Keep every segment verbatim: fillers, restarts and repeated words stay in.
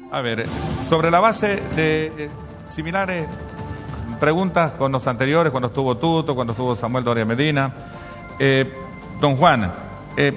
A ver, sobre la base de eh, similares preguntas con los anteriores, cuando estuvo Tuto, cuando estuvo Samuel Doria Medina, eh, don Juan, eh,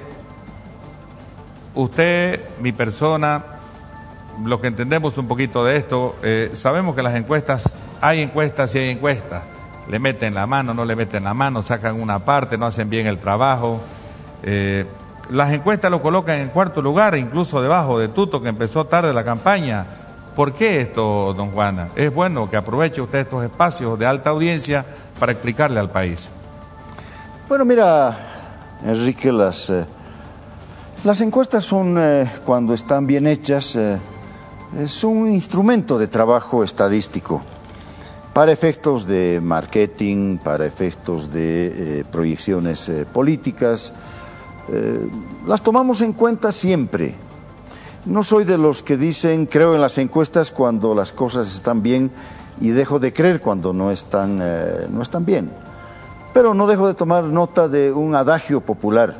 usted, mi persona, los que entendemos un poquito de esto, eh, sabemos que las encuestas, hay encuestas y hay encuestas, le meten la mano, no le meten la mano, sacan una parte, no hacen bien el trabajo. Eh, las encuestas lo colocan en cuarto lugar, incluso debajo de Tuto, que empezó tarde la campaña. ¿Por qué esto, don Juan? Es bueno que aproveche usted estos espacios de alta audiencia para explicarle al país. Bueno, mira, Enrique, las, eh, las encuestas son, eh, cuando están bien hechas, eh, es un instrumento de trabajo estadístico para efectos de marketing, para efectos de eh, proyecciones eh, políticas. Eh, las tomamos en cuenta siempre. No soy de los que dicen creo en las encuestas cuando las cosas están bien y dejo de creer cuando no están, eh, no están bien. Pero no dejo de tomar nota de un adagio popular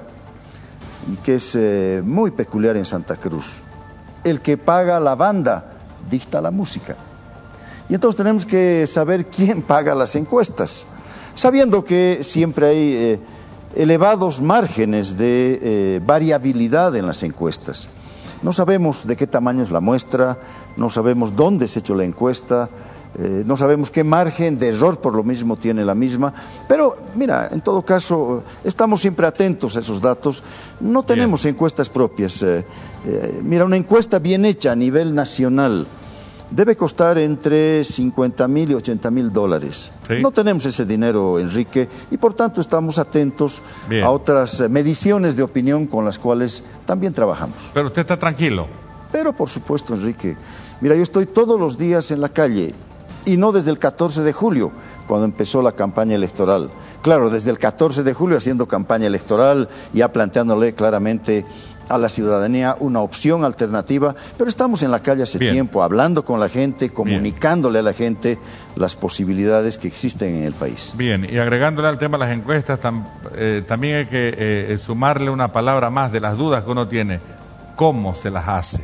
y que es eh, muy peculiar en Santa Cruz. El que paga la banda dicta la música. Y entonces tenemos que saber quién paga las encuestas, sabiendo que siempre hay eh, elevados márgenes de eh, variabilidad en las encuestas. No sabemos de qué tamaño es la muestra, no sabemos dónde se ha hecho la encuesta, eh, no sabemos qué margen de error por lo mismo tiene la misma, pero mira, en todo caso, estamos siempre atentos a esos datos, no tenemos bien. encuestas propias. Eh, eh, mira, una encuesta bien hecha a nivel nacional debe costar entre cincuenta mil y ochenta mil dólares. ¿Sí? No tenemos ese dinero, Enrique, y por tanto estamos atentos Bien. a otras mediciones de opinión con las cuales también trabajamos. Pero usted está tranquilo. Pero por supuesto, Enrique. Mira, yo estoy todos los días en la calle, y no desde el catorce de julio, cuando empezó la campaña electoral. Claro, desde el catorce de julio haciendo campaña electoral, ya planteándole claramente a la ciudadanía una opción alternativa, pero estamos en la calle hace Bien. tiempo, hablando con la gente, comunicándole Bien. a la gente las posibilidades que existen en el país. Bien, y agregándole al tema de las encuestas, tam, eh, también hay que eh, sumarle una palabra más de las dudas que uno tiene, ¿cómo se las hace?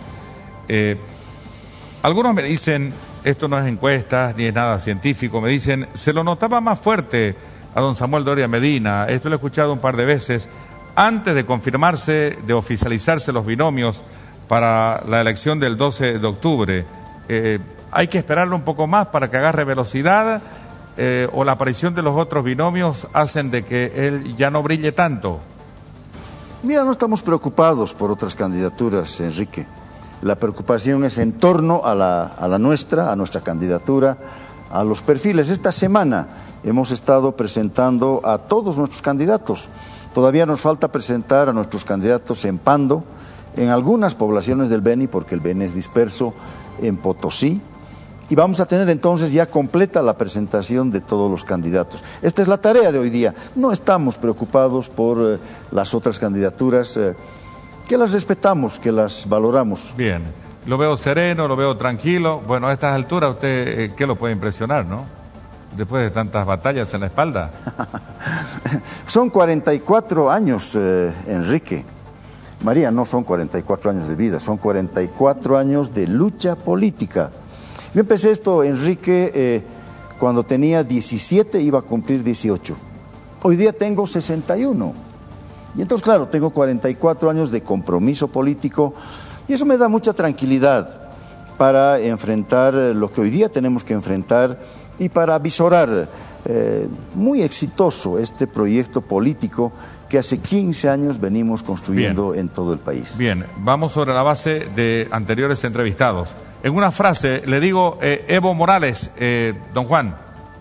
Eh, algunos me dicen, esto no es encuestas, ni es nada científico, me dicen, se lo notaba más fuerte a don Samuel Doria Medina, esto lo he escuchado un par de veces, antes de confirmarse, de oficializarse los binomios para la elección del doce de octubre, eh, ¿hay que esperarlo un poco más para que agarre velocidad eh, o la aparición de los otros binomios hacen de que él ya no brille tanto? Mira, no estamos preocupados por otras candidaturas, Enrique. La preocupación es en torno a la, a la nuestra, a nuestra candidatura, a los perfiles. Esta semana hemos estado presentando a todos nuestros candidatos. Todavía nos falta presentar a nuestros candidatos en Pando, en algunas poblaciones del Beni, porque el Beni es disperso, en Potosí, y vamos a tener entonces ya completa la presentación de todos los candidatos. Esta es la tarea de hoy día. No estamos preocupados por eh, las otras candidaturas, eh, que las respetamos, que las valoramos. Bien, lo veo sereno, lo veo tranquilo. Bueno, a estas alturas usted, eh, ¿qué lo puede impresionar, no? Después de tantas batallas en la espalda. Son cuarenta y cuatro años, eh, Enrique. María, no son cuarenta y cuatro años de vida, son cuarenta y cuatro años de lucha política. Yo empecé esto, Enrique, eh, cuando tenía diecisiete, iba a cumplir dieciocho. Hoy día tengo sesenta y uno. Y entonces, claro, tengo cuarenta y cuatro años de compromiso político y eso me da mucha tranquilidad para enfrentar lo que hoy día tenemos que enfrentar y para visorar eh, muy exitoso este proyecto político que hace quince años venimos construyendo Bien. en todo el país. Bien, vamos sobre la base de anteriores entrevistados. En una frase le digo, eh, Evo Morales, eh, don Juan.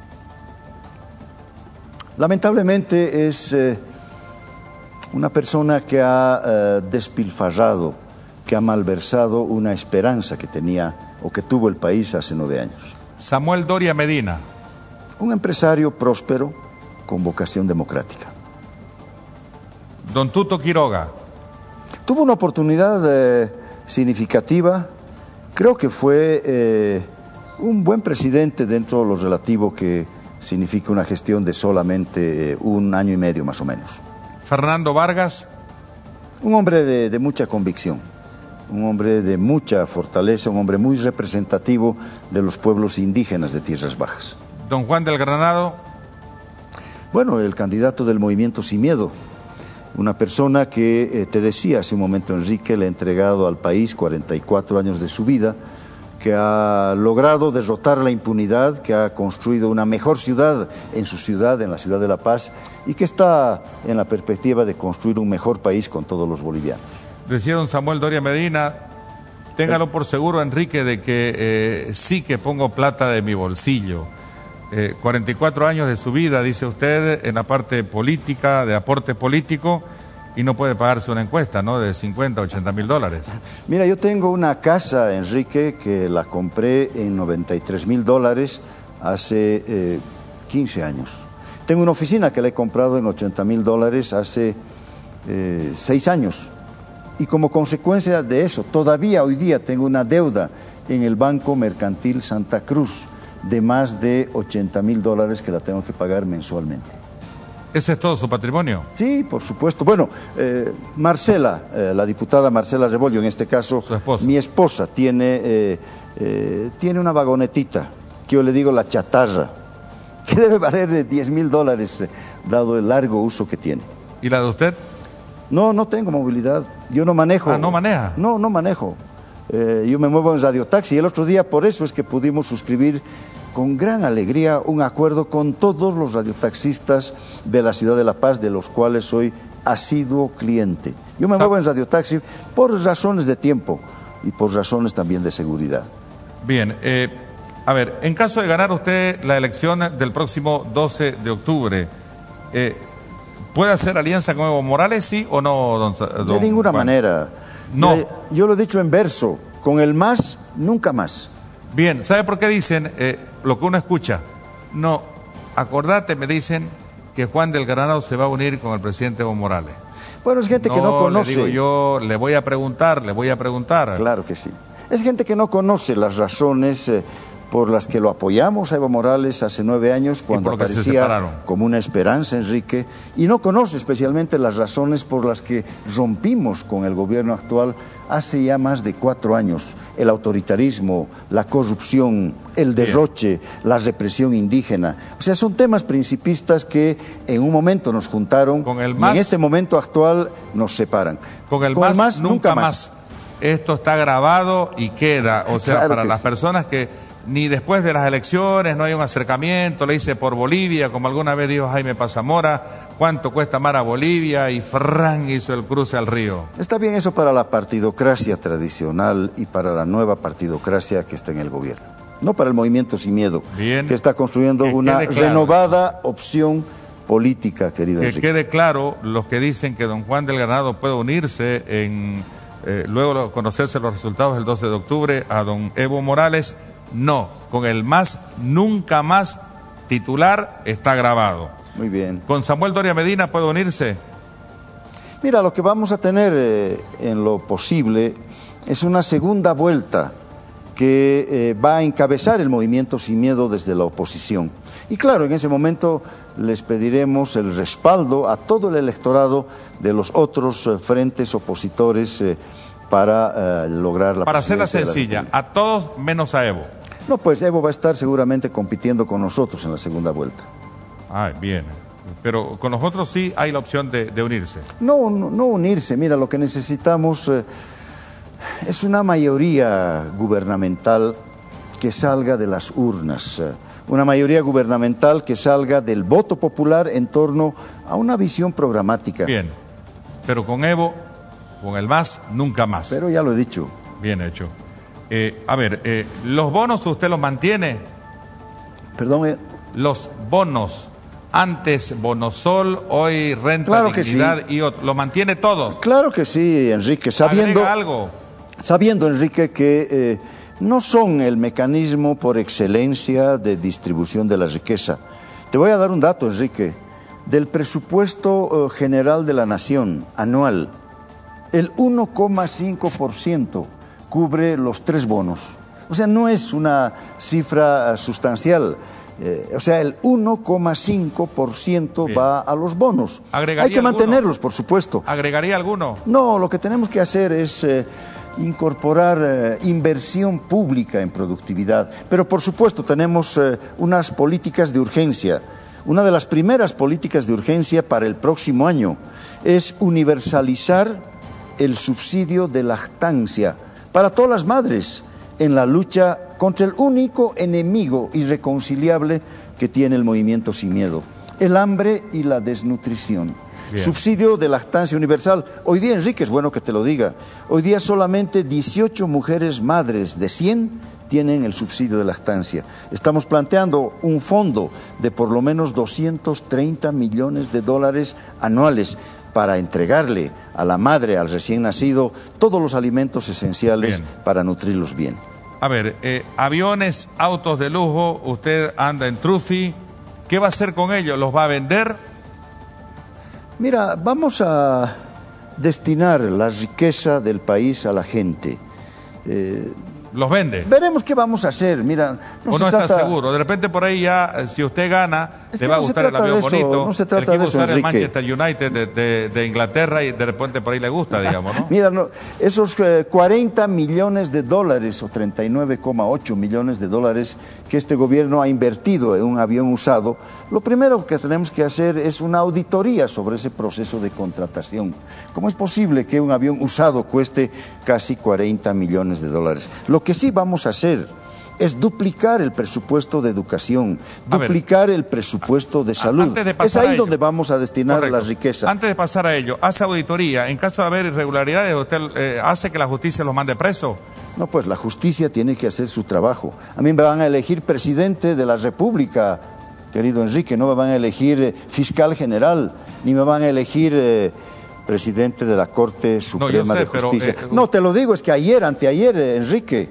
Lamentablemente es eh, una persona que ha eh, despilfarrado, que ha malversado una esperanza que tenía o que tuvo el país hace nueve años. Samuel Doria Medina. Un empresario próspero con vocación democrática. Don Tuto Quiroga. Tuvo una oportunidad eh, significativa, creo que fue eh, un buen presidente dentro de lo relativo que significa una gestión de solamente eh, un año y medio más o menos. Fernando Vargas. Un hombre de, de mucha convicción. un hombre de mucha fortaleza, un hombre muy representativo de los pueblos indígenas de Tierras Bajas. Don Juan del Granado. Bueno, el candidato del Movimiento Sin Miedo, una persona que, eh, te decía hace un momento Enrique, le ha entregado al país cuarenta y cuatro años de su vida, que ha logrado derrotar la impunidad, que ha construido una mejor ciudad en su ciudad, en la ciudad de La Paz, y que está en la perspectiva de construir un mejor país con todos los bolivianos. Decía don Samuel Doria Medina, téngalo por seguro, Enrique, de que eh, sí que pongo plata de mi bolsillo. Eh, cuarenta y cuatro años de su vida, dice usted, en la parte política, de aporte político, y no puede pagarse una encuesta, ¿no?, de cincuenta, ochenta mil dólares. Mira, yo tengo una casa, Enrique, que la compré en noventa y tres mil dólares hace eh, quince años. Tengo una oficina que la he comprado en ochenta mil dólares hace eh, seis años. Y como consecuencia de eso, todavía hoy día tengo una deuda en el Banco Mercantil Santa Cruz de más de ochenta mil dólares que la tengo que pagar mensualmente. ¿Ese es todo su patrimonio? Sí, por supuesto. Bueno, eh, Marcela, eh, la diputada Marcela Rebollo, en este caso, su esposa. Mi esposa, tiene, eh, eh, tiene una vagonetita, que yo le digo la chatarra, que debe valer de diez mil dólares, eh, dado el largo uso que tiene. ¿Y la de usted? No, no tengo movilidad. Yo no manejo. Ah, ¿no maneja? No, no manejo. Eh, yo me muevo en radiotaxi y el otro día por eso es que pudimos suscribir con gran alegría un acuerdo con todos los radiotaxistas de la ciudad de La Paz, de los cuales soy asiduo cliente. Yo me muevo en radiotaxi por razones de tiempo y por razones también de seguridad. Bien, eh, a ver, en caso de ganar usted la elección del próximo doce de octubre, eh, ¿puede hacer alianza con Evo Morales, sí o no, don, don De ninguna Juan? manera. No. Yo, yo lo he dicho en verso, con el más, nunca más. Bien, ¿sabe por qué dicen eh, lo que uno escucha? No, acordate, me dicen que Juan del Granado se va a unir con el presidente Evo Morales. Bueno, es gente no, que no conoce. Le digo yo, le voy a preguntar, le voy a preguntar. Claro que sí. Es gente que no conoce las razones eh, por las que lo apoyamos a Evo Morales hace nueve años, cuando aparecía como una esperanza, Enrique, y no conoce especialmente las razones por las que rompimos con el gobierno actual hace ya más de cuatro años. El autoritarismo, la corrupción, el derroche, Bien. la represión indígena. O sea, son temas principistas que en un momento nos juntaron con el más, y en este momento actual nos separan. Con el, con más, el más, nunca más. más. Esto está grabado y queda. O sea, claro para las sí. personas que ni después de las elecciones no hay un acercamiento, le hice por Bolivia, como alguna vez dijo Jaime Pazamora, ¿cuánto cuesta amar a Bolivia? Y Fran hizo el cruce al río. Está bien eso para la partidocracia tradicional y para la nueva partidocracia que está en el gobierno. No para el Movimiento Sin Miedo, bien, que está construyendo que una claro. renovada opción política, querido Que Enrique. quede claro, los que dicen que don Juan del Granado puede unirse en, eh, luego de conocerse los resultados del doce de octubre a don Evo Morales, no, con el más, nunca más titular está grabado. Muy bien. ¿Con Samuel Doria Medina puede unirse? Mira, lo que vamos a tener eh, en lo posible es una segunda vuelta que eh, va a encabezar el Movimiento Sin Miedo desde la oposición. Y claro, en ese momento les pediremos el respaldo a todo el electorado de los otros eh, frentes opositores eh, para eh, lograr la Para hacerla sencilla, a todos menos a Evo. No, pues Evo va a estar seguramente compitiendo con nosotros en la segunda vuelta. Ah, bien. Pero con nosotros sí hay la opción de, de unirse. No, no, no unirse. Mira, lo que necesitamos eh, es una mayoría gubernamental que salga de las urnas. Eh, una mayoría gubernamental que salga del voto popular en torno a una visión programática. Bien. Pero con Evo, con el más, nunca más. Pero ya lo he dicho. Bien hecho. Eh, a ver, eh, ¿los bonos usted los mantiene? Perdón. Eh... Los bonos, antes Bonosol, hoy Renta Claro Dignidad sí. y otro, ¿lo mantiene todos? Claro que sí, Enrique. Sabiendo, ¿Agrega algo? Sabiendo, Enrique, que eh, no son el mecanismo por excelencia de distribución de la riqueza. Te voy a dar un dato, Enrique. Del presupuesto eh, general de la nación anual, el uno coma cinco por ciento cubre los tres bonos. O sea, no es una cifra sustancial. Eh, o sea, el uno coma cinco por ciento va a los bonos. Hay que mantenerlos, por supuesto. ¿Agregaría alguno? No, lo que tenemos que hacer es eh, incorporar eh, inversión pública en productividad. Pero por supuesto tenemos eh, unas políticas de urgencia. Una de las primeras políticas de urgencia para el próximo año es universalizar el subsidio de lactancia para todas las madres en la lucha contra el único enemigo irreconciliable que tiene el movimiento Sin Miedo, el hambre y la desnutrición. Bien. Subsidio de lactancia universal. Hoy día, Enrique, es bueno que te lo diga, hoy día solamente dieciocho mujeres madres de cien tienen el subsidio de lactancia. Estamos planteando un fondo de por lo menos doscientos treinta millones de dólares anuales para entregarle a la madre, al recién nacido, todos los alimentos esenciales bien. Para nutrirlos bien. A ver, eh, aviones, autos de lujo, usted anda en Trufi, ¿qué va a hacer con ellos? ¿Los va a vender? Mira, vamos a destinar la riqueza del país a la gente. Eh, ¿Los vende? Veremos qué vamos a hacer. Mira, no, ¿O no está trata... seguro? De repente por ahí ya, si usted gana, es le va a gustar el avión bonito. No se trata el que de eso, usar Enrique. el Manchester United de, de, de Inglaterra y de repente por ahí le gusta, digamos, ¿no? Mira, no, esos eh, cuarenta millones de dólares o treinta y nueve coma ocho millones de dólares que este gobierno ha invertido en un avión usado, lo primero que tenemos que hacer es una auditoría sobre ese proceso de contratación. ¿Cómo es posible que un avión usado cueste casi cuarenta millones de dólares? Lo que sí vamos a hacer es duplicar el presupuesto de educación, a duplicar ver, el presupuesto de salud. De es ahí donde vamos a destinar Correcto. La riqueza. Antes de pasar a ello, hace auditoría. En caso de haber irregularidades, ¿usted eh, hace que la justicia los mande preso? No, pues la justicia tiene que hacer su trabajo. A mí me van a elegir presidente de la República, querido Enrique, no me van a elegir eh, fiscal general, ni me van a elegir eh, presidente de la Corte Suprema no, sé, de Justicia. Pero, eh, no, te lo digo, es que ayer, anteayer, eh, Enrique,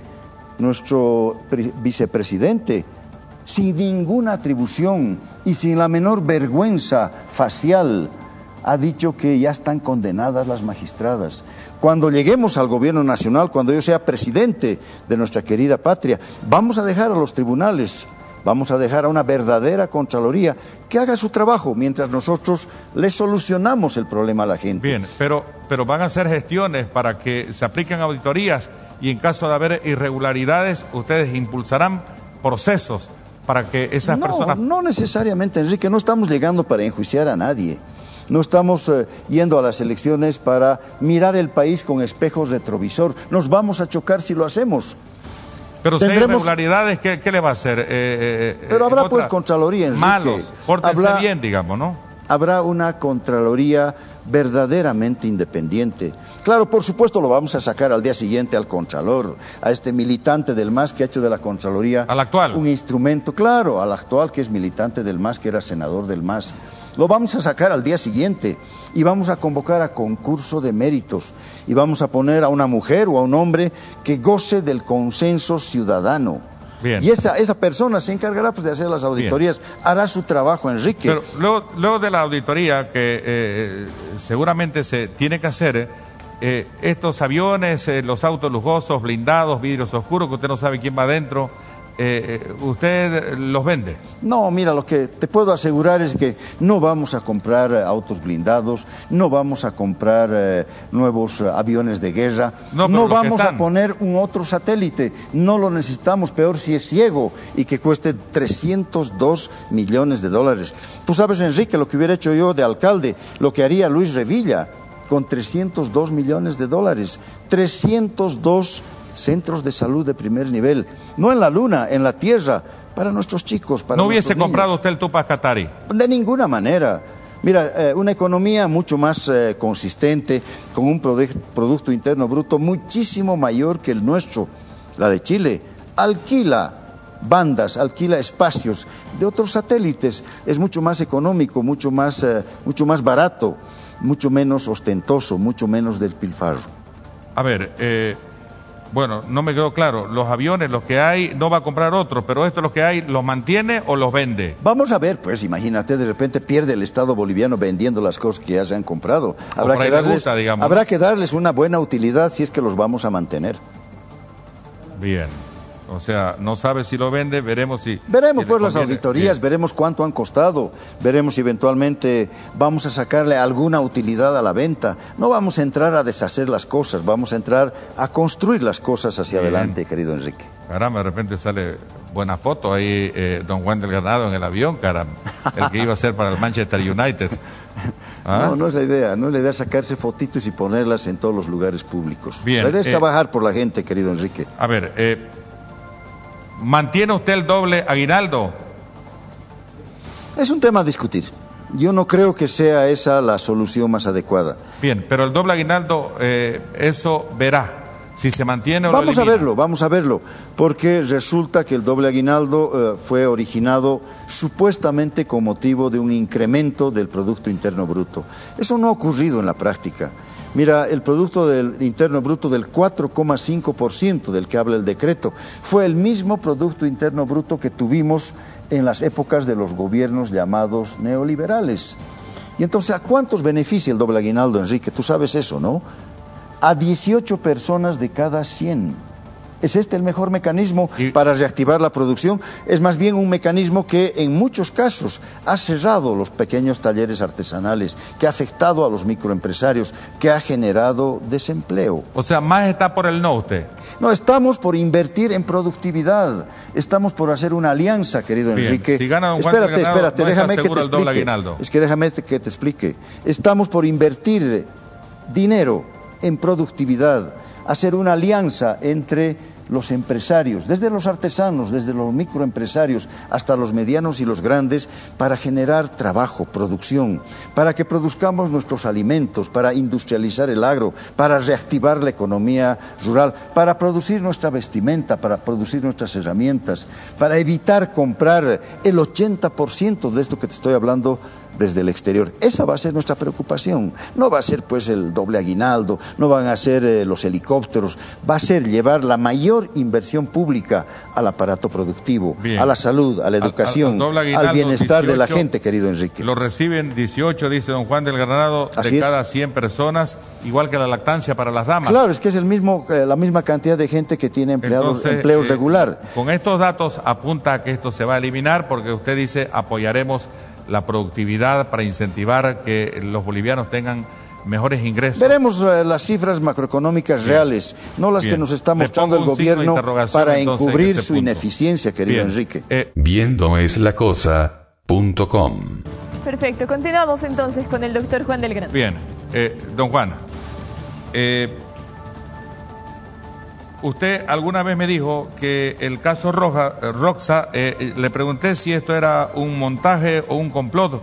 nuestro vicepresidente, sin ninguna atribución y sin la menor vergüenza facial, ha dicho que ya están condenadas las magistradas. Cuando lleguemos al gobierno nacional, cuando yo sea presidente de nuestra querida patria, vamos a dejar a los tribunales, vamos a dejar a una verdadera Contraloría que haga su trabajo mientras nosotros le solucionamos el problema a la gente. Bien, pero, pero van a hacer gestiones para que se apliquen auditorías y en caso de haber irregularidades, ustedes impulsarán procesos para que esas no, personas... No necesariamente, Enrique, no estamos llegando para enjuiciar a nadie. No estamos eh, yendo a las elecciones para mirar el país con espejos retrovisor. Nos vamos a chocar si lo hacemos. Pero si Tendremos... hay irregularidades, ¿qué, ¿qué le va a hacer? Eh, eh, Pero habrá otra... pues Contraloría, Enrique. Malos, pórtense habrá... bien, digamos, ¿no? Habrá una Contraloría verdaderamente independiente. Claro, por supuesto lo vamos a sacar al día siguiente al Contralor, a este militante del M A S que ha hecho de la Contraloría... ¿Al actual? Un instrumento, claro, al actual que es militante del M A S, que era senador del M A S. Lo vamos a sacar al día siguiente y vamos a convocar a concurso de méritos y vamos a poner a una mujer o a un hombre que goce del consenso ciudadano. Bien. Y esa, esa persona se encargará pues, de hacer las auditorías, Bien. Hará su trabajo, Enrique. Pero luego, luego de la auditoría que eh, seguramente se tiene que hacer, eh, estos aviones, eh, los autos lujosos, blindados, vidrios oscuros, que usted no sabe quién va adentro, Eh, ¿usted los vende? No, mira, lo que te puedo asegurar es que no vamos a comprar eh, autos blindados, no vamos a comprar eh, nuevos eh, aviones de guerra, no, no vamos a poner un otro satélite, no lo necesitamos, peor si es ciego y que cueste trescientos dos millones de dólares. Tú sabes, Enrique, lo que hubiera hecho yo de alcalde, lo que haría Luis Revilla con trescientos dos millones de dólares, trescientos dos centros de salud de primer nivel, no en la luna, en la tierra, para nuestros chicos, para ¿No hubiese niños. comprado usted el Tupac Katari? De ninguna manera. Mira, eh, una economía mucho más eh, consistente, con un Producto Interno Bruto muchísimo mayor que el nuestro, la de Chile, alquila bandas, alquila espacios de otros satélites, es mucho más económico, mucho más, eh, mucho más barato, mucho menos ostentoso, mucho menos del pilfarro. A ver, eh... bueno, no me quedó claro, los aviones, los que hay, no va a comprar otros, pero estos los que hay, ¿los mantiene o los vende? Vamos a ver, pues imagínate, de repente pierde el Estado boliviano vendiendo las cosas que ya se han comprado. Habrá, que darles, gusta, digamos, habrá que darles una buena utilidad si es que los vamos a mantener. Bien. O sea, no sabe si lo vende, veremos si... Veremos si pues le las conviene. auditorías, Bien. veremos cuánto han costado, veremos si eventualmente vamos a sacarle alguna utilidad a la venta. No vamos a entrar a deshacer las cosas, vamos a entrar a construir las cosas hacia Bien. adelante, querido Enrique. Caramba, de repente sale buena foto ahí, eh, don Juan del Granado en el avión, caramba, el que iba a ser para el Manchester United. ¿Ah? No, no es la idea, no es la idea sacarse fotitos y ponerlas en todos los lugares públicos. Bien, la idea es eh, trabajar por la gente, querido Enrique. A ver, eh, ¿mantiene usted el doble aguinaldo? Es un tema a discutir. Yo no creo que sea esa la solución más adecuada. Bien, pero el doble aguinaldo, eh, eso verá si se mantiene o Vamos lo a elimina. verlo, vamos a verlo, porque resulta que el doble aguinaldo eh, fue originado supuestamente con motivo de un incremento del Producto Interno Bruto. Eso no ha ocurrido en la práctica. Mira, el Producto del Interno Bruto del cuatro coma cinco por ciento del que habla el decreto fue el mismo Producto Interno Bruto que tuvimos en las épocas de los gobiernos llamados neoliberales. Y entonces, ¿a cuántos beneficia el doble aguinaldo, Enrique? Tú sabes eso, ¿no? A dieciocho personas de cada cien. ¿Es este el mejor mecanismo y... para reactivar la producción? Es más bien un mecanismo que en muchos casos ha cerrado los pequeños talleres artesanales, que ha afectado a los microempresarios, que ha generado desempleo. O sea, más está por el no usted. No, estamos por invertir en productividad. Estamos por hacer una alianza, querido Bien, Enrique. si gana don Juan espérate, del Granado, espérate, no está déjame que seguro te el doble explique. aguinaldo. Es que déjame que te explique. Estamos por invertir dinero en productividad, hacer una alianza entre los empresarios, desde los artesanos, desde los microempresarios hasta los medianos y los grandes, para generar trabajo, producción, para que produzcamos nuestros alimentos, para industrializar el agro, para reactivar la economía rural, para producir nuestra vestimenta, para producir nuestras herramientas, para evitar comprar el ochenta por ciento de esto que te estoy hablando desde el exterior. Esa va a ser nuestra preocupación. No va a ser pues el doble aguinaldo, no van a ser eh, los helicópteros, va a ser llevar la mayor inversión pública al aparato productivo, Bien. a la salud, a la educación, al, al, al, al bienestar dieciocho, de la gente, querido Enrique. Lo reciben dieciocho, dice don Juan del Granado, Así de es. cada cien personas, igual que la lactancia para las damas. Claro, es que es el mismo, eh, la misma cantidad de gente que tiene empleados, Entonces, empleo eh, regular. Con estos datos apunta a que esto se va a eliminar, porque usted dice apoyaremos la productividad para incentivar que los bolivianos tengan mejores ingresos. Veremos uh, las cifras macroeconómicas Bien. reales, no las Bien. que nos está mostrando el gobierno para encubrir su punto. ineficiencia, querido Bien. Enrique. Eh. Viendo es la cosa punto com. Perfecto, continuamos entonces con el doctor Juan del Granado. Bien, eh, don Juan, eh, usted alguna vez me dijo que el caso Roja, eh, Roxa, eh, le pregunté si esto era un montaje o un complot,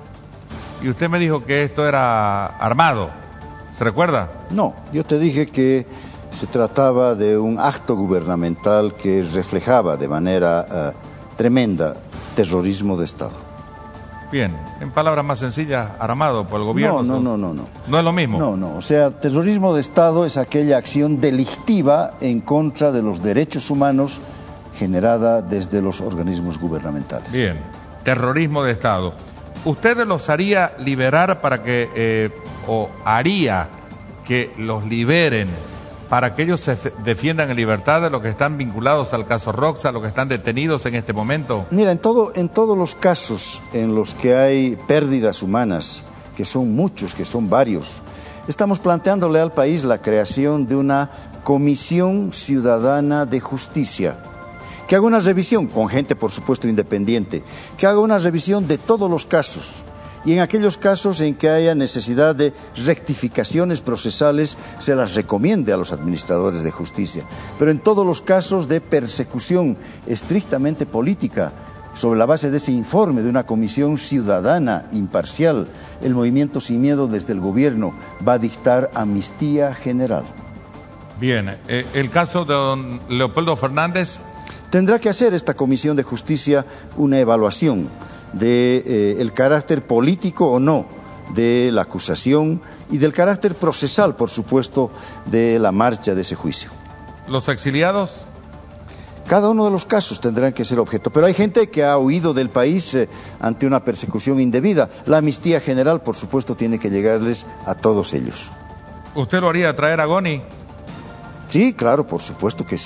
y usted me dijo que esto era armado. ¿Se recuerda? No, yo te dije que se trataba de un acto gubernamental que reflejaba de manera uh, tremenda terrorismo de Estado. Bien, en palabras más sencillas, armado por el gobierno. No, no, no, no, no. ¿No es lo mismo? No, no. O sea, terrorismo de Estado es aquella acción delictiva en contra de los derechos humanos generada desde los organismos gubernamentales. Bien, terrorismo de Estado. ¿Usted los haría liberar para que, eh, o haría que los liberen para que ellos se defiendan en libertad de los que están vinculados al caso Roxa, los que están detenidos en este momento? Mira, en, todo, en todos los casos en los que hay pérdidas humanas, que son muchos, que son varios, estamos planteándole al país la creación de una Comisión Ciudadana de Justicia, que haga una revisión, con gente por supuesto independiente, que haga una revisión de todos los casos, y en aquellos casos en que haya necesidad de rectificaciones procesales, se las recomiende a los administradores de justicia. Pero en todos los casos de persecución estrictamente política, sobre la base de ese informe de una comisión ciudadana imparcial, el Movimiento Sin Miedo desde el gobierno va a dictar amnistía general. Bien, eh, el caso de don Leopoldo Fernández. Tendrá que hacer esta comisión de justicia una evaluación de eh, el carácter político o no de la acusación y del carácter procesal, por supuesto, de la marcha de ese juicio. ¿Los exiliados? Cada uno de los casos tendrán que ser objeto, pero hay gente que ha huido del país eh, ante una persecución indebida. La amnistía general, por supuesto, tiene que llegarles a todos ellos. ¿Usted lo haría traer a Goni? Sí, claro, por supuesto que sí.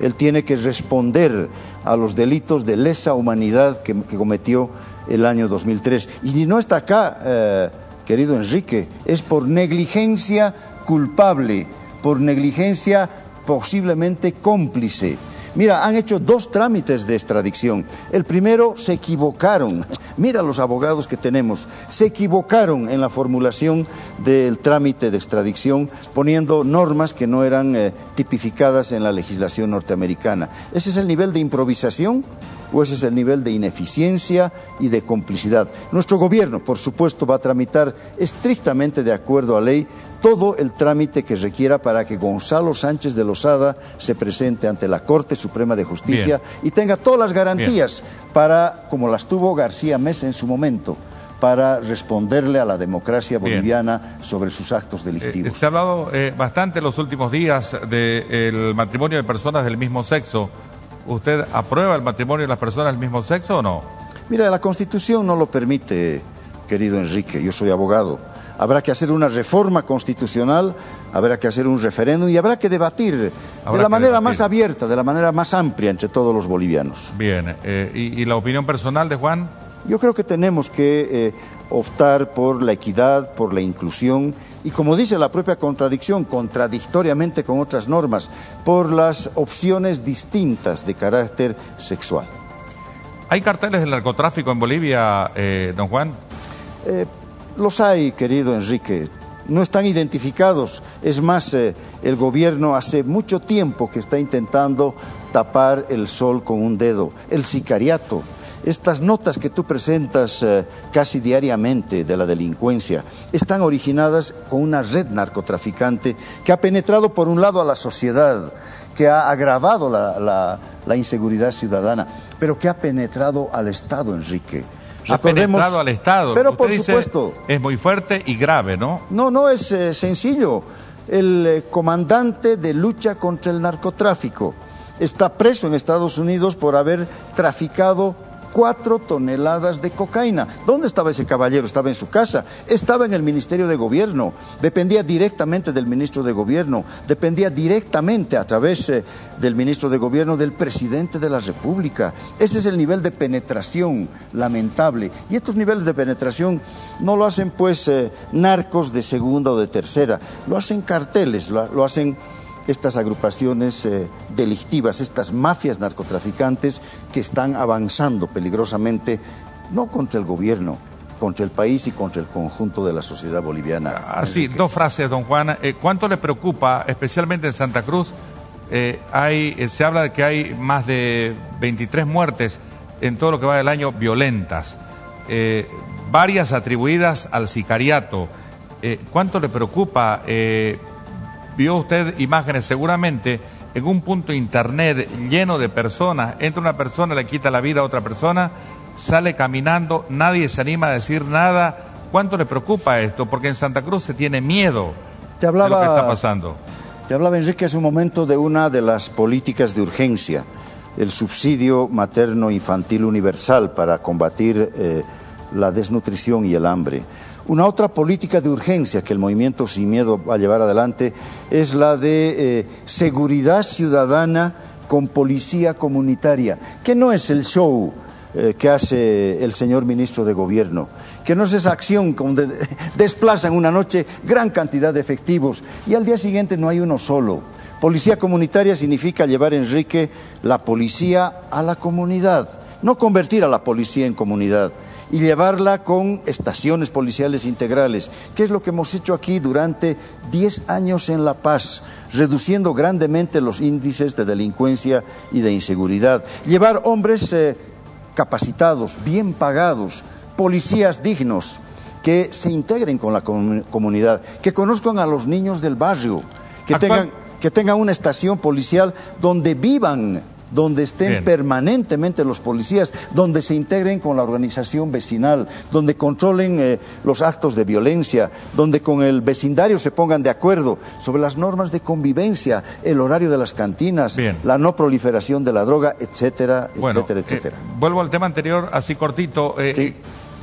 él tiene que responder a los delitos de lesa humanidad que, que cometió el año dos mil tres. Y si no está acá, eh, querido Enrique, es por negligencia culpable, por negligencia posiblemente cómplice. Mira, han hecho dos trámites de extradición. El primero, se equivocaron. Mira los abogados que tenemos. Se equivocaron en la formulación del trámite de extradición, poniendo normas que no eran eh, tipificadas en la legislación norteamericana. ¿Ese es el nivel de improvisación o ese es el nivel de ineficiencia y de complicidad? Nuestro gobierno, por supuesto, va a tramitar estrictamente de acuerdo a ley todo el trámite que requiera para que Gonzalo Sánchez de Lozada se presente ante la Corte Suprema de Justicia. Bien. Y tenga todas las garantías Bien. para, como las tuvo García Mesa en su momento, para responderle a la democracia boliviana Bien. sobre sus actos delictivos. Eh, se ha hablado eh, bastante en los últimos días del matrimonio de personas del mismo sexo. ¿Usted aprueba el matrimonio de las personas del mismo sexo o no? Mira, la Constitución no lo permite, querido Enrique, yo soy abogado. Habrá que hacer una reforma constitucional, habrá que hacer un referéndum y habrá que debatir habrá de la manera debatir. más abierta, de la manera más amplia entre todos los bolivianos. Bien, eh, ¿y, ¿y la opinión personal de Juan? Yo creo que tenemos que eh, optar por la equidad, por la inclusión y, como dice la propia contradicción, contradictoriamente con otras normas, por las opciones distintas de carácter sexual. ¿Hay carteles del narcotráfico en Bolivia, eh, don Juan? Eh, Los hay, querido Enrique, no están identificados. Es más, eh, el gobierno hace mucho tiempo que está intentando tapar el sol con un dedo. El sicariato, estas notas que tú presentas eh, casi diariamente de la delincuencia, están originadas con una red narcotraficante que ha penetrado por un lado a la sociedad, que ha agravado la, la, la inseguridad ciudadana, pero que ha penetrado al Estado, Enrique. Ha penetrado al Estado. Pero Usted por dice, supuesto. Es muy fuerte y grave, ¿no? No, no es eh, sencillo. El eh, comandante de lucha contra el narcotráfico está preso en Estados Unidos por haber traficado cuatro toneladas de cocaína. ¿Dónde estaba ese caballero? Estaba en su casa, estaba en el Ministerio de Gobierno, dependía directamente del Ministro de Gobierno, dependía directamente a través eh, del Ministro de Gobierno del Presidente de la República. Ese es el nivel de penetración lamentable. Y estos niveles de penetración no lo hacen pues eh, narcos de segunda o de tercera, lo hacen carteles, lo, lo hacen estas agrupaciones eh, delictivas, estas mafias narcotraficantes que están avanzando peligrosamente, no contra el gobierno, contra el país y contra el conjunto de la sociedad boliviana. Así, dos frases, don Juan. Eh, ¿Cuánto le preocupa, especialmente en Santa Cruz? Eh, hay, eh, se habla de que hay más de veintitrés muertes en todo lo que va del año violentas, eh, varias atribuidas al sicariato. Eh, ¿Cuánto le preocupa? Eh, Vio usted imágenes seguramente en un punto internet lleno de personas, entra una persona, le quita la vida a otra persona, sale caminando, nadie se anima a decir nada. ¿Cuánto le preocupa esto? Porque en Santa Cruz se tiene miedo te hablaba, de lo que está pasando. Te hablaba, Enrique, hace un momento de una de las políticas de urgencia, el subsidio materno-infantil universal para combatir eh, la desnutrición y el hambre. Una otra política de urgencia que el Movimiento Sin Miedo va a llevar adelante es la de eh, seguridad ciudadana con policía comunitaria, que no es el show eh, que hace el señor ministro de Gobierno, que no es esa acción donde desplazan una noche gran cantidad de efectivos y al día siguiente no hay uno solo. Policía comunitaria significa llevar, Enrique, la policía a la comunidad, no convertir a la policía en comunidad, y llevarla con estaciones policiales integrales, que es lo que hemos hecho aquí durante diez años en La Paz, reduciendo grandemente los índices de delincuencia y de inseguridad. Llevar hombres eh, capacitados, bien pagados, policías dignos, que se integren con la com- comunidad, que conozcan a los niños del barrio, que tengan, que tengan una estación policial donde vivan, donde estén Bien. permanentemente los policías, donde se integren con la organización vecinal, donde controlen eh, los actos de violencia, donde con el vecindario se pongan de acuerdo sobre las normas de convivencia, el horario de las cantinas, Bien. la no proliferación de la droga, etcétera, bueno, etcétera, etcétera. Eh, vuelvo al tema anterior, así cortito. Eh, sí.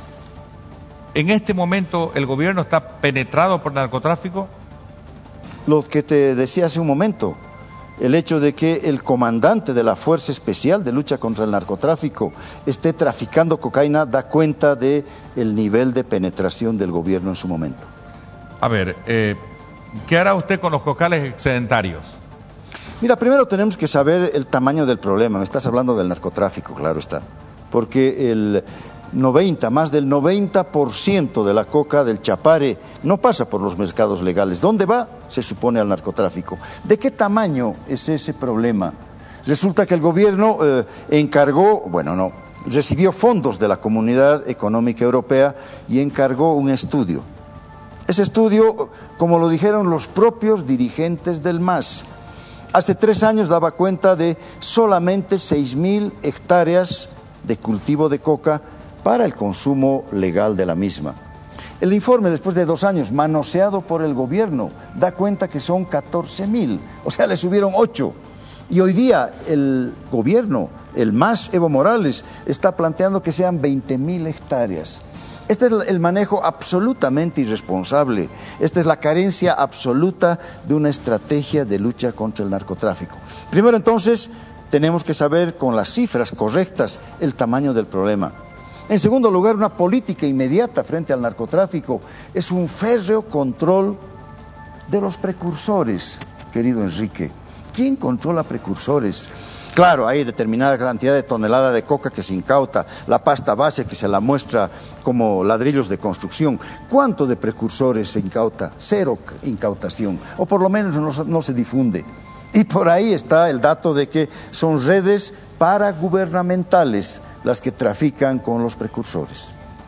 ¿En este momento el gobierno está penetrado por narcotráfico? Lo que te decía hace un momento. el hecho de que el comandante de la Fuerza Especial de Lucha contra el Narcotráfico esté traficando cocaína da cuenta del nivel de penetración del gobierno en su momento. A ver, eh, ¿qué hará usted con los cocales excedentarios? Mira, primero tenemos que saber el tamaño del problema. Me estás hablando del narcotráfico, claro está. Porque el noventa, más del noventa por ciento de la coca del Chapare no pasa por los mercados legales. ¿Dónde va? Se supone al narcotráfico. ¿De qué tamaño es ese problema? Resulta que el gobierno eh, encargó, bueno, no, recibió fondos de la Comunidad Económica Europea y encargó un estudio. Ese estudio, como lo dijeron los propios dirigentes del M A S, hace tres años daba cuenta de solamente seis mil hectáreas de cultivo de coca para el consumo legal de la misma. El informe, después de dos años, manoseado por el gobierno, da cuenta que son catorce mil, o sea, le subieron ocho. Y hoy día el gobierno, el M A S, Evo Morales, está planteando que sean veinte mil hectáreas. Este es el manejo absolutamente irresponsable. Esta es la carencia absoluta de una estrategia de lucha contra el narcotráfico. Primero, entonces, tenemos que saber con las cifras correctas el tamaño del problema. En segundo lugar, una política inmediata frente al narcotráfico es un férreo control de los precursores, querido Enrique. ¿Quién controla precursores? Claro, hay determinada cantidad de tonelada de coca que se incauta, la pasta base que se la muestra como ladrillos de construcción. ¿Cuánto de precursores se incauta? Cero incautación, o por lo menos no, no se difunde. Y por ahí está el dato de que son redes paragubernamentales las que trafican con los precursores.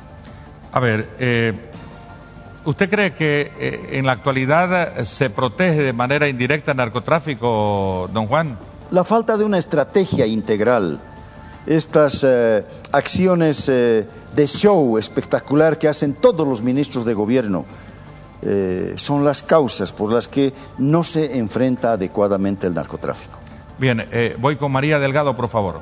A ver, eh, ¿usted cree que eh, en la actualidad se protege de manera indirecta el narcotráfico, don Juan? La falta de una estrategia integral, estas eh, acciones eh, de show espectacular que hacen todos los ministros de gobierno, eh, son las causas por las que no se enfrenta adecuadamente el narcotráfico. Bien, eh, voy con María Delgado, por favor.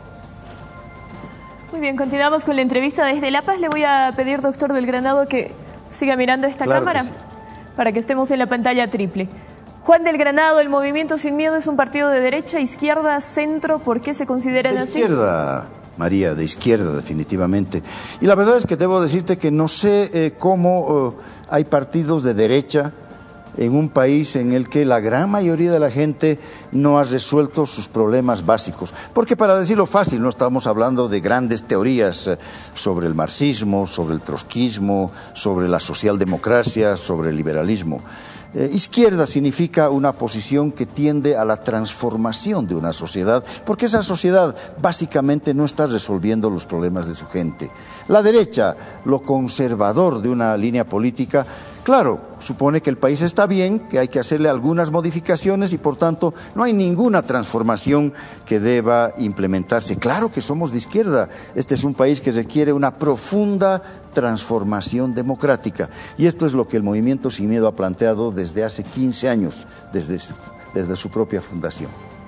Muy bien, continuamos con la entrevista desde La Paz. Le voy a pedir, doctor del Granado, que siga mirando esta Claro cámara que sí. para que estemos en la pantalla triple. Juan del Granado, el Movimiento Sin Miedo es un partido de derecha, izquierda, centro. ¿Por qué se consideran De así? izquierda, María, de izquierda definitivamente. Y la verdad es que debo decirte que no sé eh, cómo eh, hay partidos de derecha en un país en el que la gran mayoría de la gente no ha resuelto sus problemas básicos. Porque, para decirlo fácil, no estamos hablando de grandes teorías eh, sobre el marxismo, sobre el trotskismo, sobre la socialdemocracia, sobre el liberalismo. Eh, izquierda significa una posición que tiende a la transformación de una sociedad, porque esa sociedad básicamente no está resolviendo los problemas de su gente. La derecha, lo conservador de una línea política, claro, supone que el país está bien, que hay que hacerle algunas modificaciones y por tanto no hay ninguna transformación que deba implementarse. Claro que somos de izquierda, este es un país que requiere una profunda transformación democrática y esto es lo que el Movimiento Sin Miedo ha planteado desde hace quince años, desde, desde su propia fundación.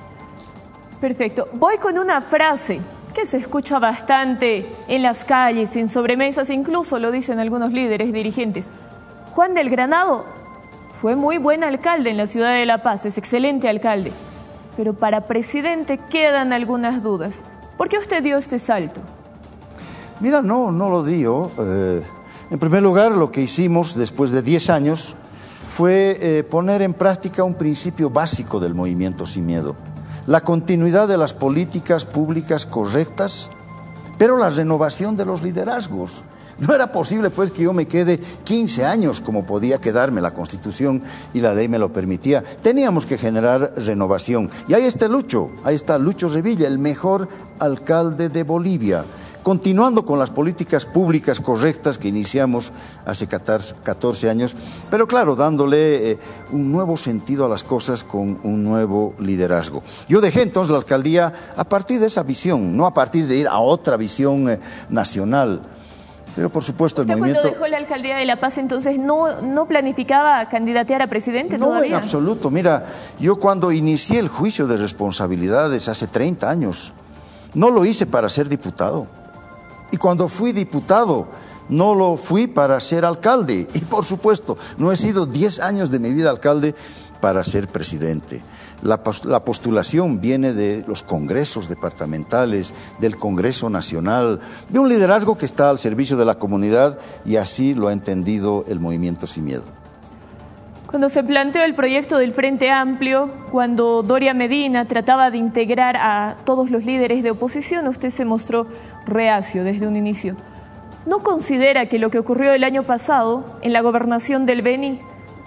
Perfecto. Voy con una frase que se escucha bastante en las calles, en sobremesas, incluso lo dicen algunos líderes dirigentes. Juan del Granado fue muy buen alcalde en la ciudad de La Paz, es excelente alcalde, pero para presidente quedan algunas dudas. ¿Por qué usted dio este salto? Mira, no, no lo dio. Eh, en primer lugar, lo que hicimos después de diez años fue eh, poner en práctica un principio básico del Movimiento Sin Miedo. La continuidad de las políticas públicas correctas, pero la renovación de los liderazgos. No era posible, pues, que yo me quede quince años como podía quedarme, la Constitución y la ley me lo permitía. Teníamos que generar renovación. Y ahí está Lucho, ahí está Lucho Revilla, el mejor alcalde de Bolivia, continuando con las políticas públicas correctas que iniciamos hace catorce años, pero claro, dándole eh, un nuevo sentido a las cosas con un nuevo liderazgo. Yo dejé entonces la alcaldía a partir de esa visión, no a partir de ir a otra visión eh, nacional. Pero por supuesto el ¿Usted movimiento... cuando dejó la alcaldía de La Paz entonces no, no planificaba candidatear a presidente no, todavía? No, en absoluto. Mira, yo cuando inicié el juicio de responsabilidades hace treinta años, no lo hice para ser diputado. Y cuando fui diputado, no lo fui para ser alcalde. Y por supuesto, no he sido diez años de mi vida alcalde para ser presidente. La, la postulación viene de los congresos departamentales, del Congreso Nacional, de un liderazgo que está al servicio de la comunidad, y así lo ha entendido el Movimiento Sin Miedo. Cuando se planteó el proyecto del Frente Amplio, cuando Doria Medina trataba de integrar a todos los líderes de oposición, usted se mostró reacio desde un inicio. ¿No considera que lo que ocurrió el año pasado en la gobernación del Beni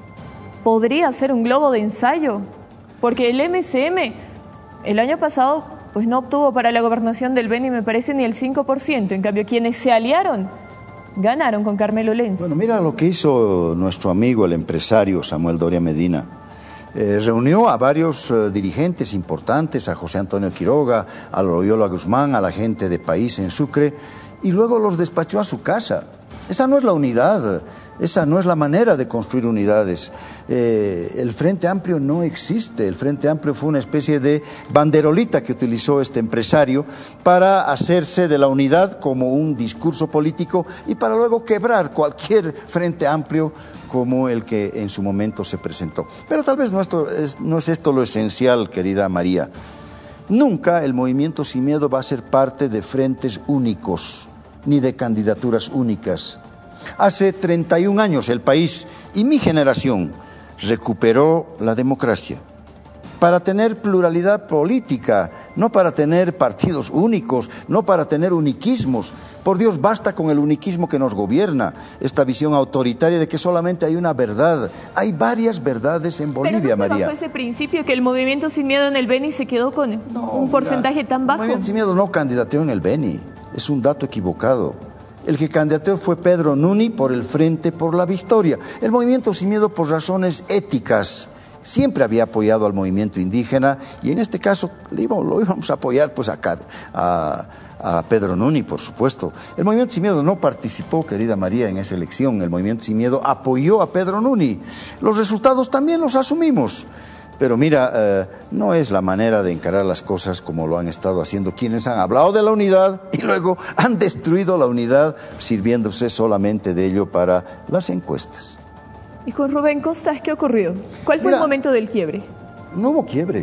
podría ser un globo de ensayo? Porque el M C M el año pasado pues no obtuvo para la gobernación del Beni, me parece, ni el cinco por ciento. En cambio, quienes se aliaron ganaron con Carmelo Lenz. Bueno, mira lo que hizo nuestro amigo, el empresario Samuel Doria Medina. Eh, reunió a varios eh, dirigentes importantes, a José Antonio Quiroga, a Loyola Guzmán, a la gente de País en Sucre, y luego los despachó a su casa. Esa no es la unidad, esa no es la manera de construir unidades. Eh, el Frente Amplio no existe. El Frente Amplio fue una especie de banderolita que utilizó este empresario para hacerse de la unidad como un discurso político y para luego quebrar cualquier Frente Amplio como el que en su momento se presentó. Pero tal vez no, esto es, no es esto lo esencial, querida María. Nunca el Movimiento Sin Miedo va a ser parte de frentes únicos, ni de candidaturas únicas. Hace treinta y un años el país y mi generación recuperó la democracia para tener pluralidad política, no para tener partidos únicos, no para tener uniquismos. Por Dios, basta con el uniquismo que nos gobierna, esta visión autoritaria de que solamente hay una verdad. Hay varias verdades en Bolivia, Pero no fue María. bajo ese principio que el Movimiento Sin Miedo en el Beni se quedó con No, un porcentaje mira, tan bajo. El Movimiento Sin Miedo no candidateó en el Beni, es un dato equivocado. El que candidateó fue Pedro Nuni por el Frente por la Victoria. El Movimiento Sin Miedo, por razones éticas, siempre había apoyado al movimiento indígena, y en este caso lo íbamos, lo íbamos a apoyar pues a, a, a Pedro Nuni, por supuesto. El Movimiento Sin Miedo no participó, querida María, en esa elección. El Movimiento Sin Miedo apoyó a Pedro Nuni. Los resultados también los asumimos. Pero mira, eh, no es la manera de encarar las cosas como lo han estado haciendo quienes han hablado de la unidad y luego han destruido la unidad sirviéndose solamente de ello para las encuestas. ¿Y con Rubén Costas qué ocurrió? ¿Cuál fue Mira, el momento del quiebre? No hubo quiebre.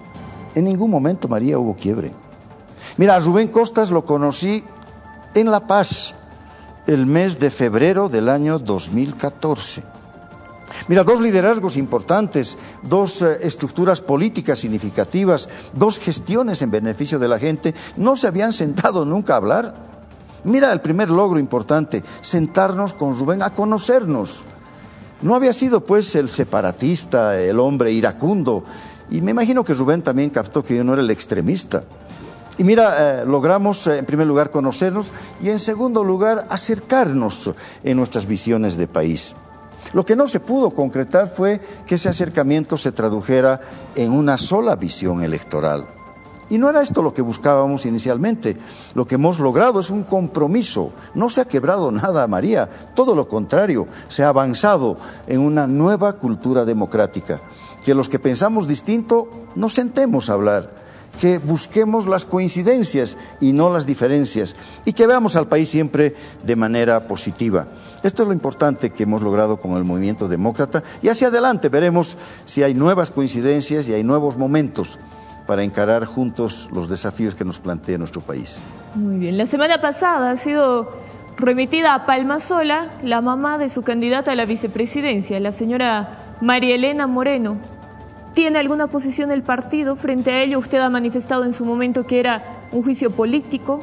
En ningún momento, María, hubo quiebre. Mira, a Rubén Costas lo conocí en La Paz el mes de febrero del año dos mil catorce. Mira, dos liderazgos importantes, dos eh, estructuras políticas significativas, dos gestiones en beneficio de la gente, no se habían sentado nunca a hablar. Mira, el primer logro importante, sentarnos con Rubén a conocernos. No había sido pues el separatista, el hombre iracundo, y me imagino que Rubén también captó que yo no era el extremista. Y mira, eh, logramos eh, en primer lugar conocernos y en segundo lugar acercarnos en nuestras visiones de país. Lo que no se pudo concretar fue que ese acercamiento se tradujera en una sola visión electoral. Y no era esto lo que buscábamos inicialmente. Lo que hemos logrado es un compromiso. No se ha quebrado nada, María. Todo lo contrario, se ha avanzado en una nueva cultura democrática. Que los que pensamos distinto nos sentemos a hablar, que busquemos las coincidencias y no las diferencias, y que veamos al país siempre de manera positiva. Esto es lo importante que hemos logrado con el movimiento demócrata, y hacia adelante veremos si hay nuevas coincidencias y hay nuevos momentos para encarar juntos los desafíos que nos plantea nuestro país. Muy bien, la semana pasada ha sido remitida a Palma Sola la mamá de su candidata a la vicepresidencia, la señora María Elena Moreno. ¿Tiene alguna posición el partido frente a ello? Usted ha manifestado en su momento que era un juicio político.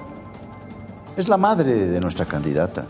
Es la madre de nuestra candidata.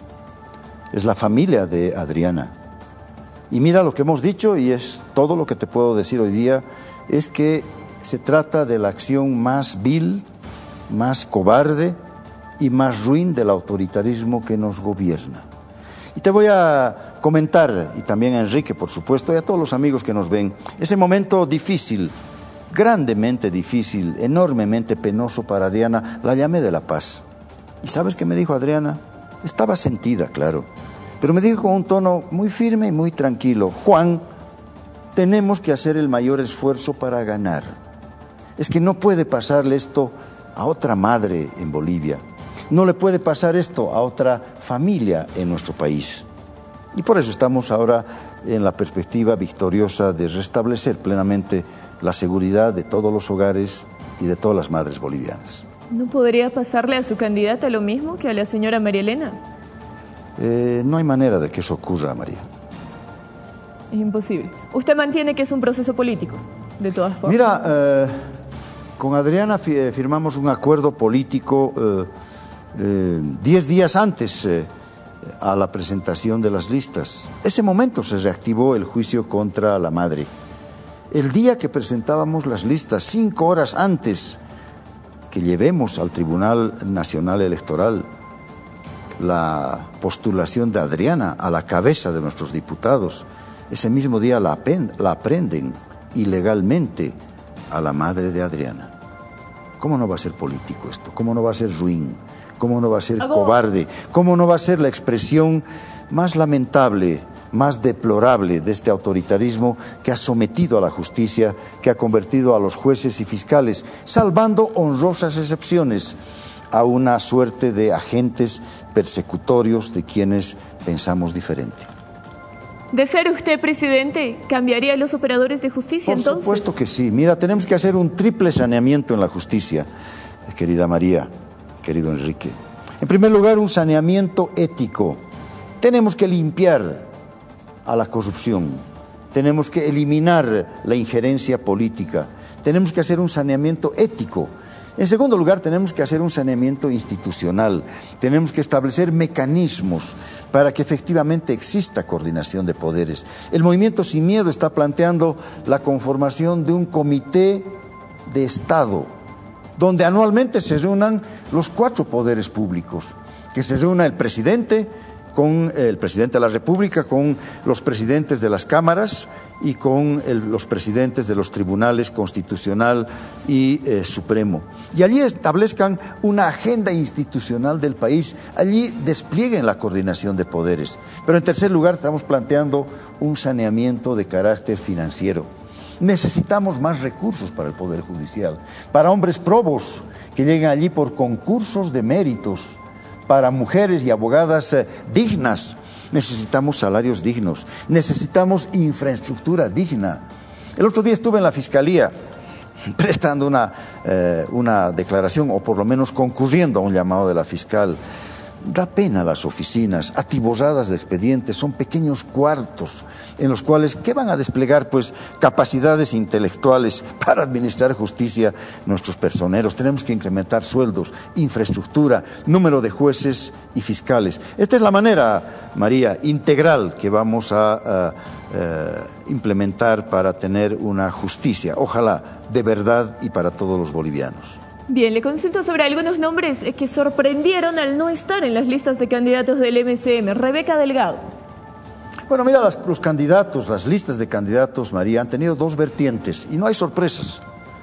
Es la familia de Adriana. Y mira lo que hemos dicho, y es todo lo que te puedo decir hoy día, es que se trata de la acción más vil, más cobarde y más ruin del autoritarismo que nos gobierna. Y te voy a comentar, y también a Enrique, por supuesto, y a todos los amigos que nos ven, ese momento difícil, grandemente difícil, enormemente penoso para Adriana, la llamé de La Paz. ¿Y sabes qué me dijo Adriana? Estaba sentida, claro, pero me dijo con un tono muy firme y muy tranquilo: Juan, tenemos que hacer el mayor esfuerzo para ganar. Es que no puede pasarle esto a otra madre en Bolivia. No le puede pasar esto a otra familia en nuestro país. Y por eso estamos ahora en la perspectiva victoriosa de restablecer plenamente la seguridad de todos los hogares y de todas las madres bolivianas. ¿No podría pasarle a su candidata lo mismo que a la señora María Elena? Eh, no hay manera de que eso ocurra, María. Es imposible. Usted mantiene que es un proceso político, de todas formas. Mira, eh, con Adriana firmamos un acuerdo político eh, eh, diez días antes eh, a la presentación de las listas. Ese momento se reactivó el juicio contra la madre. El día que presentábamos las listas, cinco horas antes que llevemos al Tribunal Nacional Electoral la postulación de Adriana a la cabeza de nuestros diputados, ese mismo día la, la prenden ilegalmente a la madre de Adriana. ¿Cómo no va a ser político esto? ¿Cómo no va a ser ruin? ¿Cómo no va a ser cobarde? ¿Cómo no va a ser la expresión más lamentable, más deplorable de este autoritarismo que ha sometido a la justicia, que ha convertido a los jueces y fiscales, salvando honrosas excepciones, a una suerte de agentes persecutorios de quienes pensamos diferente? De ser usted presidente, ¿cambiaría los operadores de justicia entonces? Por supuesto que sí. Mira, tenemos que hacer un triple saneamiento en la justicia, querida María, querido Enrique. En primer lugar, un saneamiento ético. Tenemos que limpiar a la corrupción, tenemos que eliminar la injerencia política, tenemos que hacer un saneamiento ético. En segundo lugar, tenemos que hacer un saneamiento institucional, tenemos que establecer mecanismos para que efectivamente exista coordinación de poderes. El Movimiento Sin Miedo está planteando la conformación de un comité de Estado, donde anualmente se reúnan los cuatro poderes públicos, que se reúna el presidente, con el presidente de la República, con los presidentes de las cámaras y con el, los presidentes de los tribunales Constitucional y eh, Supremo. Y allí establezcan una agenda institucional del país, allí desplieguen la coordinación de poderes. Pero en tercer lugar, estamos planteando un saneamiento de carácter financiero. Necesitamos más recursos para el Poder Judicial, para hombres probos que lleguen allí por concursos de méritos, para mujeres y abogadas eh, dignas. Necesitamos salarios dignos, necesitamos infraestructura digna. El otro día estuve en la Fiscalía prestando una, eh, una declaración, o por lo menos concurriendo a un llamado de la fiscal. Da pena las oficinas, atiborradas de expedientes, son pequeños cuartos en los cuales, ¿qué van a desplegar? Pues capacidades intelectuales para administrar justicia nuestros personeros. Tenemos que incrementar sueldos, infraestructura, número de jueces y fiscales. Esta es la manera, María, integral que vamos a, a, a implementar para tener una justicia, ojalá, de verdad y para todos los bolivianos. Bien, le consulto sobre algunos nombres que sorprendieron al no estar en las listas de candidatos del M C M. Rebeca Delgado. Bueno, mira, las, los candidatos, las listas de candidatos, María, han tenido dos vertientes y no hay sorpresas.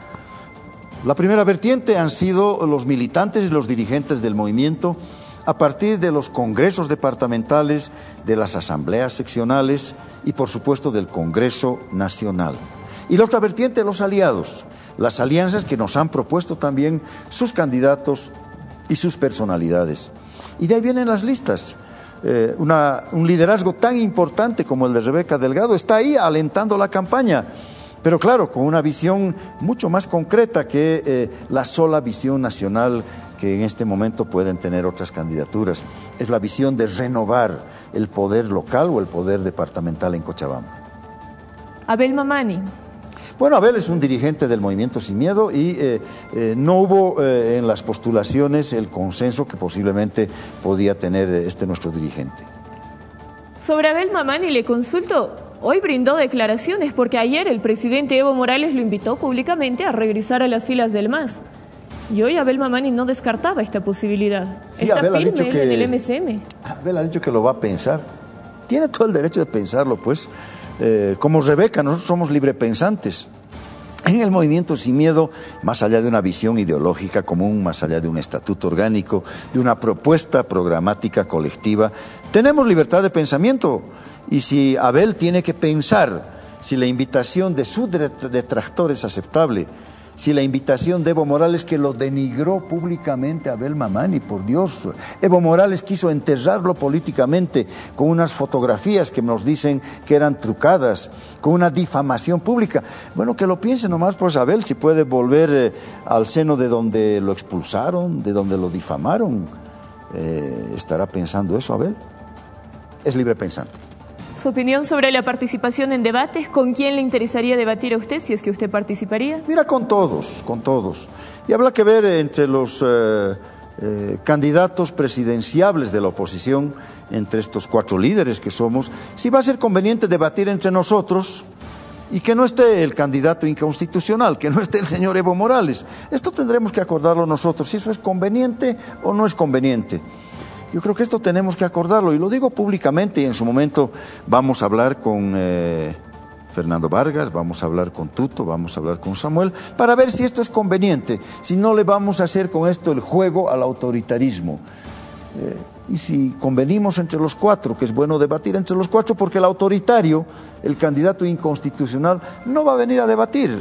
La primera vertiente han sido los militantes y los dirigentes del movimiento a partir de los congresos departamentales, de las asambleas seccionales y, por supuesto, del Congreso Nacional. Y la otra vertiente, los aliados, las alianzas que nos han propuesto también sus candidatos y sus personalidades. Y de ahí vienen las listas. Eh, una, un liderazgo tan importante como el de Rebeca Delgado está ahí alentando la campaña, pero claro, con una visión mucho más concreta que eh, la sola visión nacional que en este momento pueden tener otras candidaturas. Es la visión de renovar el poder local o el poder departamental en Cochabamba. Abel Mamani. Bueno, Abel es un dirigente del Movimiento Sin Miedo y eh, eh, no hubo eh, en las postulaciones el consenso que posiblemente podía tener este nuestro dirigente. Sobre Abel Mamani le consulto, hoy brindó declaraciones porque ayer el presidente Evo Morales lo invitó públicamente a regresar a las filas del M A S. Y hoy Abel Mamani no descartaba esta posibilidad. Sí, Está Abel firme ha dicho él que, en el M C M. Abel ha dicho que lo va a pensar. Tiene todo el derecho de pensarlo, pues. Eh, como Rebeca, nosotros somos librepensantes. En el Movimiento Sin Miedo, más allá de una visión ideológica común, más allá de un estatuto orgánico, de una propuesta programática colectiva, tenemos libertad de pensamiento. Y si Abel tiene que pensar si la invitación de sus detractores es aceptable, si la invitación de Evo Morales, que lo denigró públicamente a Abel Mamani, por Dios. Evo Morales quiso enterrarlo políticamente con unas fotografías que nos dicen que eran trucadas, con una difamación pública. Bueno, que lo piense nomás, pues Abel, si puede volver eh, al seno de donde lo expulsaron, de donde lo difamaron. Eh, ¿Estará pensando eso, Abel? Es libre pensante. Su opinión sobre la participación en debates, ¿con quién le interesaría debatir a usted si es que usted participaría? Mira, con todos, con todos. Y habrá que ver entre los eh, eh, candidatos presidenciables de la oposición, entre estos cuatro líderes que somos, si va a ser conveniente debatir entre nosotros y que no esté el candidato inconstitucional, que no esté el señor Evo Morales. Esto tendremos que acordarlo nosotros, si eso es conveniente o no es conveniente. Yo creo que esto tenemos que acordarlo, y lo digo públicamente, y en su momento vamos a hablar con eh, Fernando Vargas, vamos a hablar con Tuto, vamos a hablar con Samuel, para ver si esto es conveniente, si no le vamos a hacer con esto el juego al autoritarismo. Eh, y si convenimos entre los cuatro, que es bueno debatir entre los cuatro, porque el autoritario, el candidato inconstitucional, no va a venir a debatir.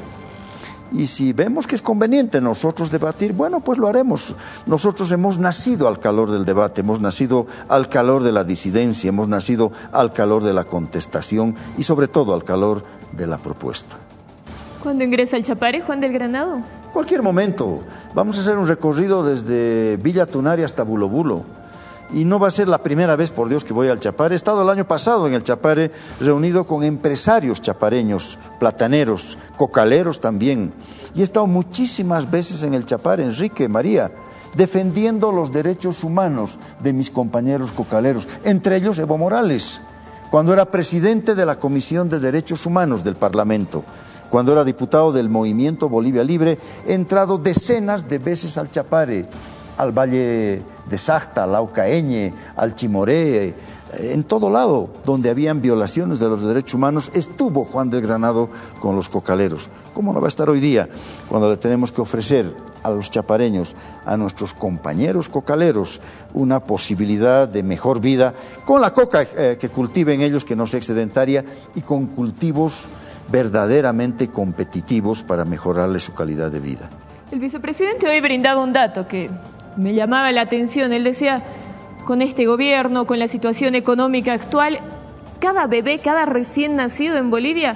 Y si vemos que es conveniente nosotros debatir, bueno, pues lo haremos. Nosotros hemos nacido al calor del debate, hemos nacido al calor de la disidencia, hemos nacido al calor de la contestación y sobre todo al calor de la propuesta. ¿Cuándo ingresa al Chapare, Juan del Granado? Cualquier momento. Vamos a hacer un recorrido desde Villa Tunari hasta Bulo Bulo. Y no va a ser la primera vez, por Dios, que voy al Chapare. He estado el año pasado en el Chapare reunido con empresarios chapareños, plataneros, cocaleros también. Y he estado muchísimas veces en el Chapare, Enrique, María, defendiendo los derechos humanos de mis compañeros cocaleros, entre ellos Evo Morales, cuando era presidente de la Comisión de Derechos Humanos del Parlamento. Cuando era diputado del Movimiento Bolivia Libre, he entrado decenas de veces al Chapare, al Valle de Sacta, al Aucaeñe, al Chimoré, en todo lado donde habían violaciones de los derechos humanos, estuvo Juan del Granado con los cocaleros. ¿Cómo no va a estar hoy día cuando le tenemos que ofrecer a los chapareños, a nuestros compañeros cocaleros, una posibilidad de mejor vida con la coca eh, que cultiven ellos, que no sea excedentaria, y con cultivos verdaderamente competitivos para mejorarle su calidad de vida? El vicepresidente hoy brindaba un dato que me llamaba la atención. Él decía, con este gobierno, con la situación económica actual, cada bebé, cada recién nacido en Bolivia,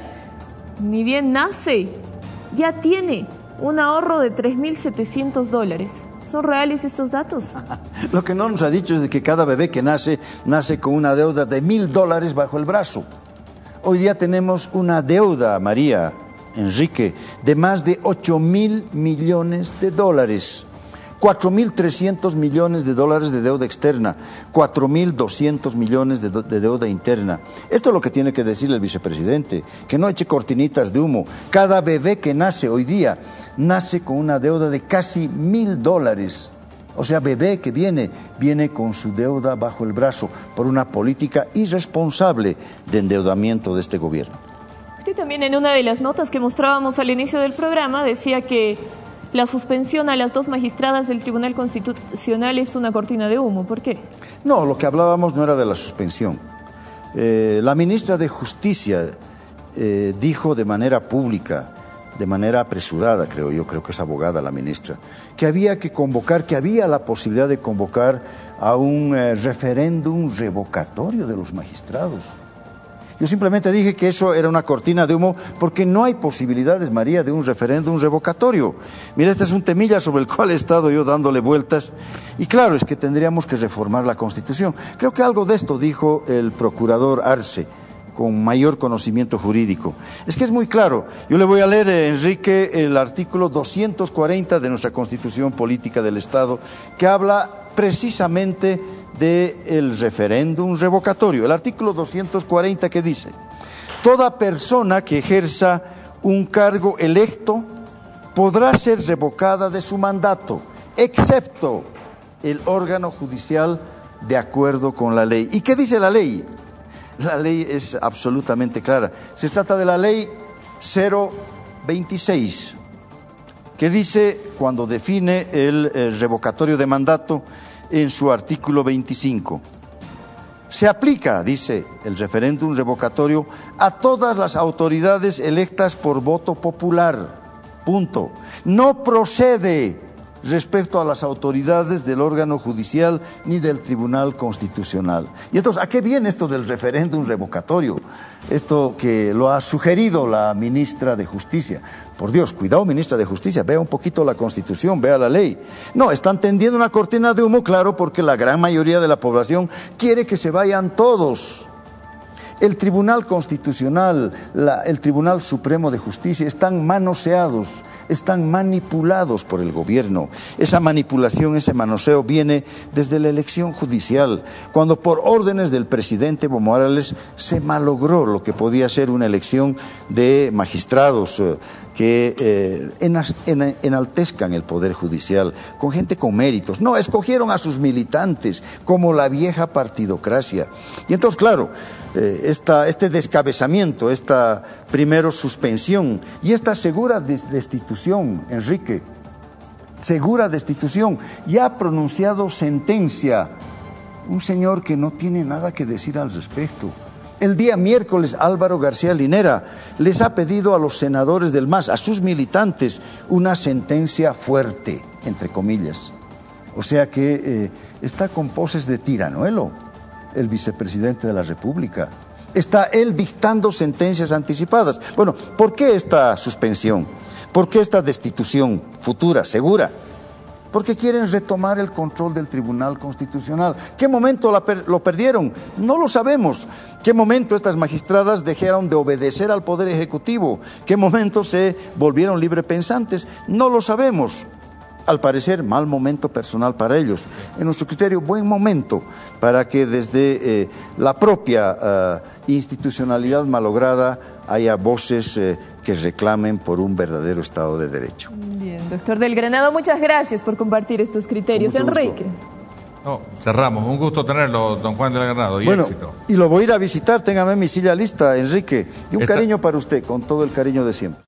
ni bien nace, ya tiene un ahorro de tres mil setecientos dólares. ¿Son reales estos datos? Lo que no nos ha dicho es de que cada bebé que nace, nace con una deuda de mil dólares bajo el brazo. Hoy día tenemos una deuda, María, Enrique, de más de ocho mil millones de dólares. cuatro mil trescientos millones de dólares de deuda externa, cuatro mil doscientos millones de, de deuda interna. Esto es lo que tiene que decir el vicepresidente, que no eche cortinitas de humo. Cada bebé que nace hoy día, nace con una deuda de casi mil dólares. O sea, bebé que viene, viene con su deuda bajo el brazo por una política irresponsable de endeudamiento de este gobierno. Usted también, en una de las notas que mostrábamos al inicio del programa, decía que la suspensión a las dos magistradas del Tribunal Constitucional es una cortina de humo. ¿Por qué? No, lo que hablábamos no era de la suspensión. Eh, la ministra de Justicia eh, dijo de manera pública, de manera apresurada, creo yo, creo que es abogada la ministra, que había que convocar, que había la posibilidad de convocar a un eh, referéndum revocatorio de los magistrados. Yo simplemente dije que eso era una cortina de humo porque no hay posibilidades, María, de un referéndum revocatorio. Mira, este es un temilla sobre el cual he estado yo dándole vueltas y claro, es que tendríamos que reformar la Constitución. Creo que algo de esto dijo el procurador Arce, con mayor conocimiento jurídico. Es que es muy claro. Yo le voy a leer, Enrique, el artículo doscientos cuarenta de nuestra Constitución Política del Estado, que habla precisamente del referéndum revocatorio. El artículo doscientos cuarenta, que dice: toda persona que ejerza un cargo electo podrá ser revocada de su mandato, excepto el órgano judicial de acuerdo con la ley. ¿Y qué dice la ley? La ley es absolutamente clara. Se trata de la ley cero veintiséis, que dice, cuando define el, el revocatorio de mandato, en su artículo veinticinco. Se aplica, dice, el referéndum revocatorio a todas las autoridades electas por voto popular. punto. No procede respecto a las autoridades del órgano judicial ni del Tribunal Constitucional. Y entonces, ¿a qué viene esto del referéndum revocatorio? Esto que lo ha sugerido la ministra de Justicia. Por Dios, cuidado, ministra de Justicia, vea un poquito la Constitución, vea la ley. No, están tendiendo una cortina de humo, claro, porque la gran mayoría de la población quiere que se vayan todos. El Tribunal Constitucional, la, el Tribunal Supremo de Justicia están manoseados, están manipulados por el gobierno. Esa manipulación, ese manoseo viene desde la elección judicial, cuando por órdenes del presidente Evo Morales se malogró lo que podía ser una elección de magistrados eh, que eh, enas, en, enaltezcan el Poder Judicial, con gente con méritos. No, escogieron a sus militantes, como la vieja partidocracia. Y entonces, claro, eh, esta, este descabezamiento, esta primero suspensión y esta segura destitución, Enrique, segura destitución, ya ha pronunciado sentencia un señor que no tiene nada que decir al respecto. El día miércoles, Álvaro García Linera les ha pedido a los senadores del M A S, a sus militantes, una sentencia fuerte, entre comillas. O sea que eh, está con poses de tiranuelo el vicepresidente de la República. Está él dictando sentencias anticipadas. Bueno, ¿por qué esta suspensión? ¿Por qué esta destitución futura, segura? Porque quieren retomar el control del Tribunal Constitucional. ¿Qué momento la per- lo perdieron? No lo sabemos. ¿Qué momento estas magistradas dejaron de obedecer al Poder Ejecutivo? ¿Qué momento se volvieron librepensantes? No lo sabemos. Al parecer, mal momento personal para ellos. En nuestro criterio, buen momento para que desde eh, la propia eh, institucionalidad malograda haya voces eh, que reclamen por un verdadero Estado de Derecho. Bien, doctor del Granado, muchas gracias por compartir estos criterios. Enrique. No, cerramos. Un gusto tenerlo, don Juan del Granado, y bueno, éxito. Y lo voy a ir a visitar, téngame mi silla lista, Enrique. Y un Esta... cariño para usted, con todo el cariño de siempre.